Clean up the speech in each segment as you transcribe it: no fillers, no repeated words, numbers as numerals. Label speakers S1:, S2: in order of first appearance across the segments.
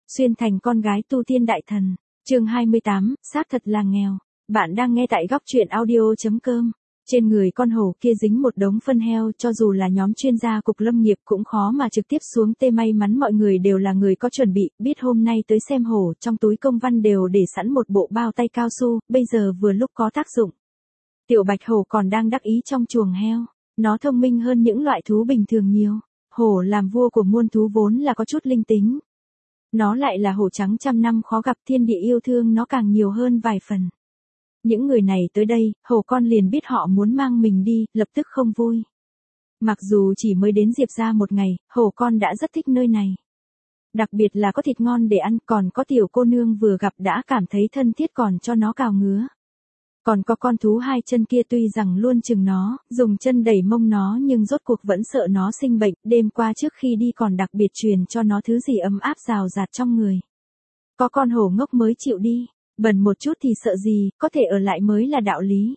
S1: Xuyên thành con gái tu tiên đại thần. Chương 28, xác thật là nghèo. Bạn đang nghe tại góc truyện audio.com. Trên người con hổ kia dính một đống phân heo, cho dù là nhóm chuyên gia cục lâm nghiệp cũng khó mà trực tiếp xuống tê. May mắn mọi người đều là người có chuẩn bị, biết hôm nay tới xem hổ, trong túi công văn đều để sẵn một bộ bao tay cao su, bây giờ vừa lúc có tác dụng. Tiểu bạch hổ còn đang đắc ý trong chuồng heo, nó thông minh hơn những loại thú bình thường nhiều. Hổ làm vua của muôn thú vốn là có chút linh tính. Nó lại là hổ trắng trăm năm khó gặp, thiên địa yêu thương nó càng nhiều hơn vài phần. Những người này tới đây, hổ con liền biết họ muốn mang mình đi, lập tức không vui. Mặc dù chỉ mới đến Diệp gia một ngày, hổ con đã rất thích nơi này. Đặc biệt là có thịt ngon để ăn, còn có tiểu cô nương vừa gặp đã cảm thấy thân thiết còn cho nó cào ngứa. Còn có con thú hai chân kia tuy rằng luôn chừng nó, dùng chân đẩy mông nó nhưng rốt cuộc vẫn sợ nó sinh bệnh, đêm qua trước khi đi còn đặc biệt truyền cho nó thứ gì ấm áp rào rạt trong người. Có con hổ ngốc mới chịu đi, bẩn một chút thì sợ gì, có thể ở lại mới là đạo lý.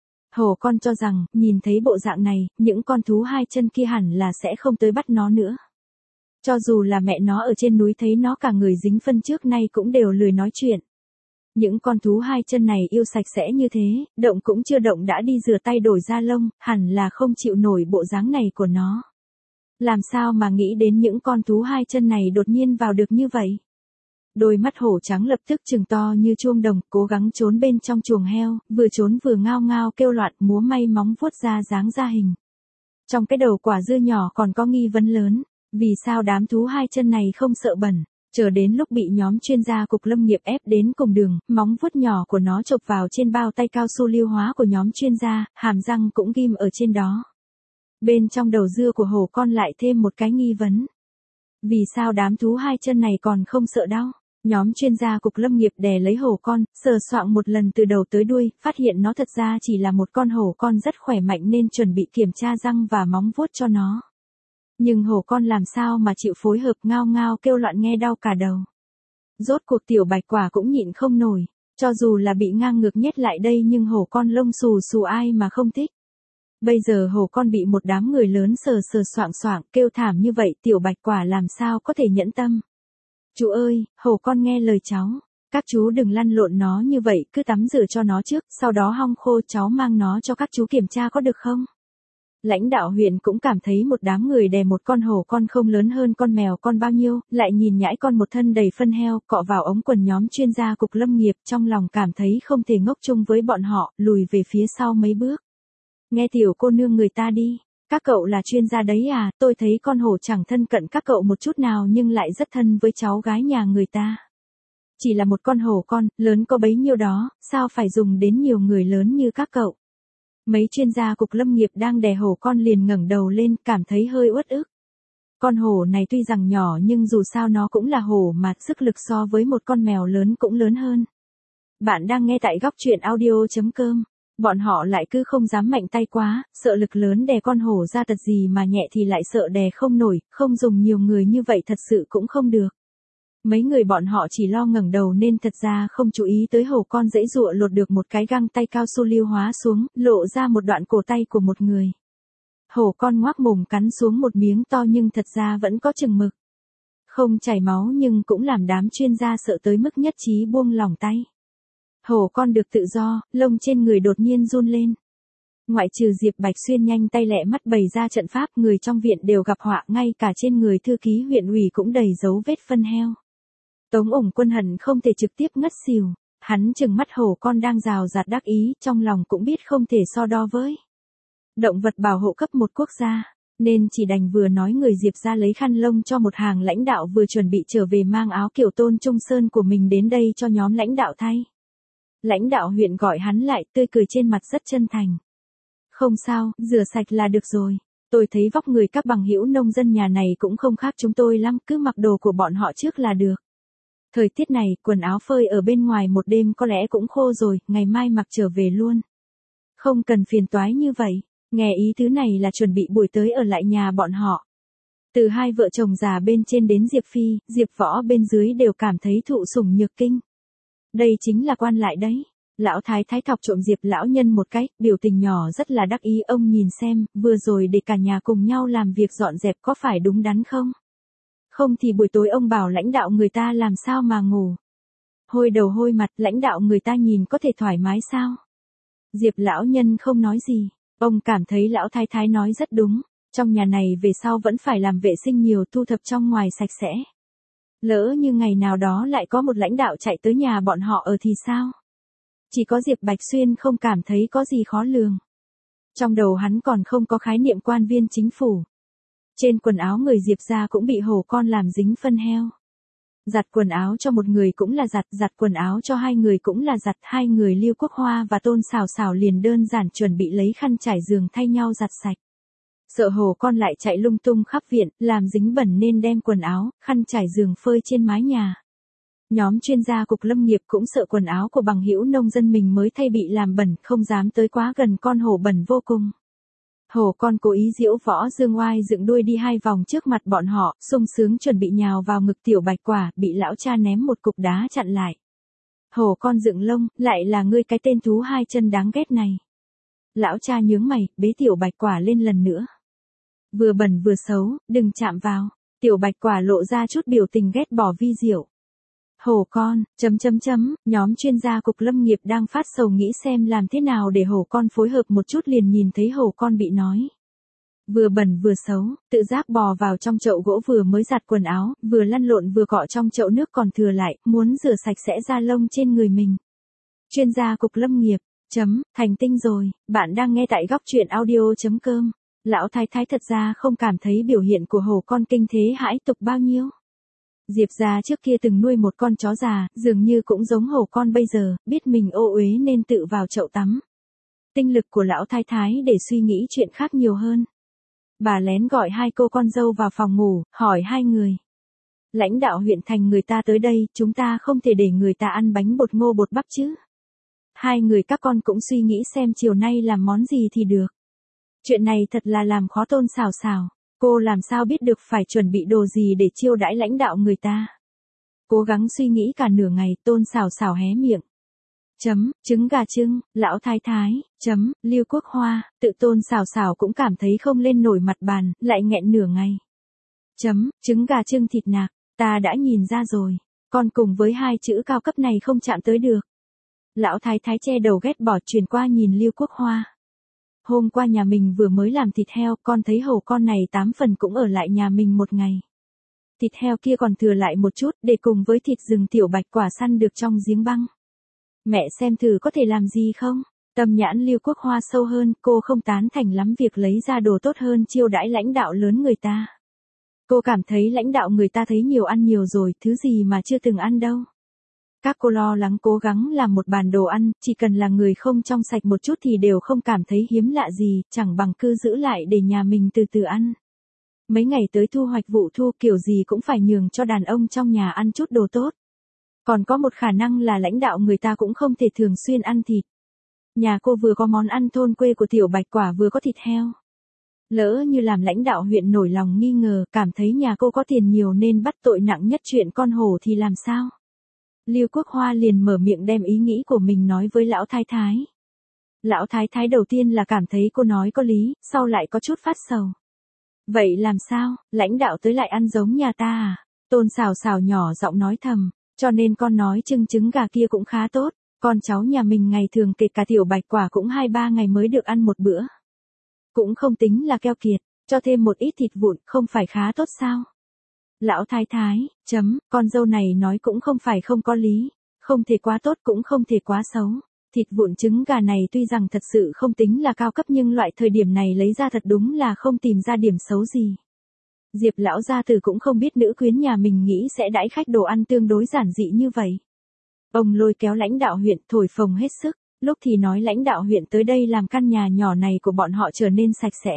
S1: Hổ con cho rằng, nhìn thấy bộ dạng này, những con thú hai chân kia hẳn là sẽ không tới bắt nó nữa. Cho dù là mẹ nó ở trên núi thấy nó cả người dính phân trước nay cũng đều lười nói chuyện. Những con thú hai chân này yêu sạch sẽ như thế, động cũng chưa động đã đi rửa tay đổi da lông, hẳn là không chịu nổi bộ dáng này của nó. Làm sao mà nghĩ đến những con thú hai chân này đột nhiên vào được như vậy? Đôi mắt hổ trắng lập tức trừng to như chuông đồng, cố gắng trốn bên trong chuồng heo, vừa trốn vừa ngao ngao kêu loạn múa may móng vuốt ra dáng ra hình. Trong cái đầu quả dưa nhỏ còn có nghi vấn lớn, vì sao đám thú hai chân này không sợ bẩn? Chờ đến lúc bị nhóm chuyên gia cục lâm nghiệp ép đến cùng đường, móng vuốt nhỏ của nó chộp vào trên bao tay cao su lưu hóa của nhóm chuyên gia, hàm răng cũng ghim ở trên đó. Bên trong đầu dưa của hổ con lại thêm một cái nghi vấn. Vì sao đám thú hai chân này còn không sợ đau? Nhóm chuyên gia cục lâm nghiệp đè lấy hổ con, sờ soạng một lần từ đầu tới đuôi, phát hiện nó thật ra chỉ là một con hổ con rất khỏe mạnh nên chuẩn bị kiểm tra răng và móng vuốt cho nó. Nhưng hổ con làm sao mà chịu phối hợp, ngao ngao kêu loạn nghe đau cả đầu. Rốt cuộc tiểu bạch quả cũng nhịn không nổi, cho dù là bị ngang ngược nhét lại đây nhưng hổ con lông xù xù ai mà không thích. Bây giờ hổ con bị một đám người lớn sờ sờ soạng soạng kêu thảm như vậy, tiểu bạch quả làm sao có thể nhẫn tâm. Chú ơi, hổ con nghe lời cháu, các chú đừng lăn lộn nó như vậy, cứ tắm rửa cho nó trước, sau đó hong khô cháu mang nó cho các chú kiểm tra có được không? Lãnh đạo huyện cũng cảm thấy một đám người đè một con hổ con không lớn hơn con mèo con bao nhiêu, lại nhìn nhãi con một thân đầy phân heo, cọ vào ống quần nhóm chuyên gia cục lâm nghiệp, trong lòng cảm thấy không thể ngốc chung với bọn họ, lùi về phía sau mấy bước. Nghe tiểu cô nương người ta đi, các cậu là chuyên gia đấy à, tôi thấy con hổ chẳng thân cận các cậu một chút nào nhưng lại rất thân với cháu gái nhà người ta. Chỉ là một con hổ con, lớn có bấy nhiêu đó, sao phải dùng đến nhiều người lớn như các cậu. Mấy chuyên gia cục lâm nghiệp đang đè hổ con liền ngẩng đầu lên, cảm thấy hơi uất ức. Con hổ này tuy rằng nhỏ nhưng dù sao nó cũng là hổ mà, sức lực so với một con mèo lớn cũng lớn hơn. Bạn đang nghe tại góc truyện audio.com. Bọn họ lại cứ không dám mạnh tay quá, sợ lực lớn đè con hổ ra tật gì mà nhẹ thì lại sợ đè không nổi, không dùng nhiều người như vậy thật sự cũng không được. Mấy người bọn họ chỉ lo ngẩng đầu nên thật ra không chú ý tới hổ con giãy giụa lột được một cái găng tay cao su lưu hóa xuống, lộ ra một đoạn cổ tay của một người. Hổ con ngoác mồm cắn xuống một miếng to nhưng thật ra vẫn có chừng mực. Không chảy máu nhưng cũng làm đám chuyên gia sợ tới mức nhất trí buông lỏng tay. Hổ con được tự do, lông trên người đột nhiên run lên. Ngoại trừ Diệp Bạch Xuyên nhanh tay lẹ mắt bày ra trận pháp, người trong viện đều gặp họa, ngay cả trên người thư ký huyện ủy cũng đầy dấu vết phân heo. Tống ủng quân hận không thể trực tiếp ngất xỉu, hắn trừng mắt hổ con đang rào rạt đắc ý, trong lòng cũng biết không thể so đo với động vật bảo hộ cấp một quốc gia, nên chỉ đành vừa nói người Diệp ra lấy khăn lông cho một hàng lãnh đạo vừa chuẩn bị trở về mang áo kiểu Tôn Trung Sơn của mình đến đây cho nhóm lãnh đạo thay. Lãnh đạo huyện gọi hắn lại, tươi cười trên mặt rất chân thành. Không sao, rửa sạch là được rồi. Tôi thấy vóc người các bằng hữu nông dân nhà này cũng không khác chúng tôi lắm, cứ mặc đồ của bọn họ trước là được. Thời tiết này, quần áo phơi ở bên ngoài một đêm có lẽ cũng khô rồi, ngày mai mặc trở về luôn. Không cần phiền toái như vậy, nghe ý thứ này là chuẩn bị buổi tới ở lại nhà bọn họ. Từ hai vợ chồng già bên trên đến Diệp Phi, Diệp Võ bên dưới đều cảm thấy thụ sủng nhược kinh. Đây chính là quan lại đấy. Lão thái thái thọc trộm Diệp lão nhân một cái, biểu tình nhỏ rất là đắc ý, ông nhìn xem, vừa rồi để cả nhà cùng nhau làm việc dọn dẹp có phải đúng đắn không? Không thì buổi tối ông bảo lãnh đạo người ta làm sao mà ngủ. Hôi đầu hôi mặt, lãnh đạo người ta nhìn có thể thoải mái sao? Diệp lão nhân không nói gì. Ông cảm thấy lão thái thái nói rất đúng. Trong nhà này về sau vẫn phải làm vệ sinh nhiều, thu thập trong ngoài sạch sẽ. Lỡ như ngày nào đó lại có một lãnh đạo chạy tới nhà bọn họ ở thì sao? Chỉ có Diệp Bạch Xuyên không cảm thấy có gì khó lường. Trong đầu hắn còn không có khái niệm quan viên chính phủ. Trên quần áo người Diệp gia cũng bị hổ con làm dính phân heo. Giặt quần áo cho một người cũng là giặt quần áo cho hai người cũng là giặt. Hai người Lưu Quốc Hoa và Tôn Sào Sào liền đơn giản chuẩn bị lấy khăn trải giường thay nhau giặt sạch. Sợ hổ con lại chạy lung tung khắp viện, làm dính bẩn nên đem quần áo, khăn trải giường phơi trên mái nhà. Nhóm chuyên gia cục lâm nghiệp cũng sợ quần áo của bằng hữu nông dân mình mới thay bị làm bẩn, không dám tới quá gần con hổ bẩn vô cùng. Hổ con cố ý giễu võ dương oai dựng đuôi đi 2 vòng trước mặt bọn họ, sung sướng chuẩn bị nhào vào ngực Tiểu Bạch Quả, bị lão cha ném một cục đá chặn lại. Hổ con dựng lông, lại là ngươi cái tên thú 2 chân đáng ghét này. Lão cha nhướng mày, bế Tiểu Bạch Quả lên lần nữa. Vừa bẩn vừa xấu, đừng chạm vào. Tiểu Bạch Quả lộ ra chút biểu tình ghét bỏ vi diệu. Hổ con, nhóm chuyên gia cục lâm nghiệp đang phát sầu nghĩ xem làm thế nào để hổ con phối hợp một chút, liền nhìn thấy hổ con bị nói. Vừa bẩn vừa xấu, tự giác bò vào trong chậu gỗ vừa mới giặt quần áo, vừa lăn lộn vừa cọ trong chậu nước còn thừa lại, muốn rửa sạch sẽ da lông trên người mình. Chuyên gia cục lâm nghiệp, thành tinh rồi, bạn đang nghe tại góc truyện audio.com. Lão thái thái thật ra không cảm thấy biểu hiện của hổ con kinh thế hãi tục bao nhiêu. Diệp gia trước kia từng nuôi một con chó già, dường như cũng giống hổ con bây giờ, biết mình ô uế nên tự vào chậu tắm. Tinh lực của lão thái thái để suy nghĩ chuyện khác nhiều hơn. Bà lén gọi 2 cô con dâu vào phòng ngủ, hỏi 2 người. Lãnh đạo huyện thành người ta tới đây, chúng ta không thể để người ta ăn bánh bột ngô bột bắp chứ. 2 người các con cũng suy nghĩ xem chiều nay làm món gì thì được. Chuyện này thật là làm khó Tôn Sào Sào. Cô làm sao biết được phải chuẩn bị đồ gì để chiêu đãi lãnh đạo người ta. Cố gắng suy nghĩ cả nửa ngày, Tôn Sào Sào hé miệng. Trứng gà trưng, lão thái thái, Lưu Quốc Hoa, tự Tôn Sào Sào cũng cảm thấy không lên nổi mặt bàn, lại nghẹn nửa ngày. Trứng gà trưng thịt nạc, ta đã nhìn ra rồi, con cùng với 2 chữ cao cấp này không chạm tới được. Lão thái thái che đầu ghét bỏ chuyển qua nhìn Lưu Quốc Hoa. Hôm qua nhà mình vừa mới làm thịt heo, con thấy hổ con này 8 phần cũng ở lại nhà mình một ngày. Thịt heo kia còn thừa lại một chút để cùng với thịt rừng Tiểu Bạch Quả săn được trong giếng băng. Mẹ xem thử có thể làm gì không? Tâm nhãn Lưu Quốc Hoa sâu hơn, cô không tán thành lắm việc lấy ra đồ tốt hơn chiêu đãi lãnh đạo lớn người ta. Cô cảm thấy lãnh đạo người ta thấy nhiều ăn nhiều rồi, thứ gì mà chưa từng ăn đâu. Các cô lo lắng cố gắng làm một bàn đồ ăn, chỉ cần là người không trong sạch một chút thì đều không cảm thấy hiếm lạ gì, chẳng bằng cứ giữ lại để nhà mình từ từ ăn. Mấy ngày tới thu hoạch vụ thu kiểu gì cũng phải nhường cho đàn ông trong nhà ăn chút đồ tốt. Còn có một khả năng là lãnh đạo người ta cũng không thể thường xuyên ăn thịt. Nhà cô vừa có món ăn thôn quê của Tiểu Bạch Quả vừa có thịt heo. Lỡ như làm lãnh đạo huyện nổi lòng nghi ngờ, cảm thấy nhà cô có tiền nhiều nên bắt tội nặng nhất chuyện con hổ thì làm sao? Lưu Quốc Hoa liền mở miệng đem ý nghĩ của mình nói với lão thái thái. Lão thái thái đầu tiên là cảm thấy cô nói có lý, sau lại có chút phát sầu. Vậy làm sao, lãnh đạo tới lại ăn giống nhà ta à? Tôn Sào Sào nhỏ giọng nói thầm, cho nên con nói trứng gà kia cũng khá tốt, con cháu nhà mình ngày thường kể cả Tiểu Bạch Quả cũng 2-3 ngày mới được ăn một bữa. Cũng không tính là keo kiệt, cho thêm một ít thịt vụn không phải khá tốt sao? Lão thái thái, con dâu này nói cũng không phải không có lý, không thể quá tốt cũng không thể quá xấu. Thịt vụn trứng gà này tuy rằng thật sự không tính là cao cấp nhưng loại thời điểm này lấy ra thật đúng là không tìm ra điểm xấu gì. Diệp lão gia tử cũng không biết nữ quyến nhà mình nghĩ sẽ đãi khách đồ ăn tương đối giản dị như vậy. Ông lôi kéo lãnh đạo huyện thổi phồng hết sức, lúc thì nói lãnh đạo huyện tới đây làm căn nhà nhỏ này của bọn họ trở nên sạch sẽ.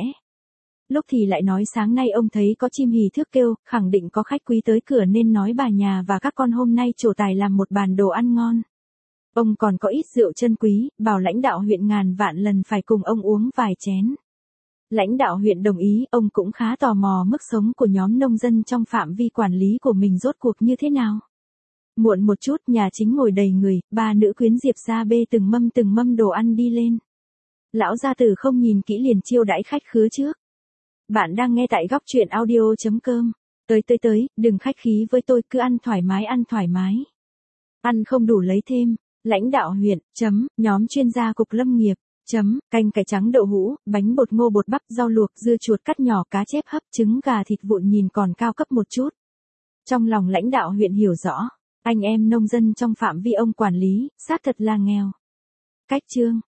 S1: Lúc thì lại nói sáng nay ông thấy có chim hì thước kêu, khẳng định có khách quý tới cửa nên nói bà nhà và các con hôm nay trổ tài làm một bàn đồ ăn ngon. Ông còn có ít rượu chân quý, bảo lãnh đạo huyện ngàn vạn lần phải cùng ông uống vài chén. Lãnh đạo huyện đồng ý, ông cũng khá tò mò mức sống của nhóm nông dân trong phạm vi quản lý của mình rốt cuộc như thế nào. Muộn một chút nhà chính ngồi đầy người, 3 nữ quyến Diệp gia bê từng mâm đồ ăn đi lên. Lão gia tử không nhìn kỹ liền chiêu đãi khách khứa trước. Bạn đang nghe tại góc truyện audio.com. Tới, đừng khách khí với tôi, cứ ăn thoải mái ăn thoải mái. Ăn không đủ lấy thêm. Lãnh đạo huyện, nhóm chuyên gia cục lâm nghiệp, canh cải trắng đậu hũ, bánh bột ngô bột bắp, rau luộc, dưa chuột cắt nhỏ, cá chép hấp, trứng gà, thịt vụn nhìn còn cao cấp một chút. Trong lòng lãnh đạo huyện hiểu rõ, anh em nông dân trong phạm vi ông quản lý, xác thật là nghèo. Cách chương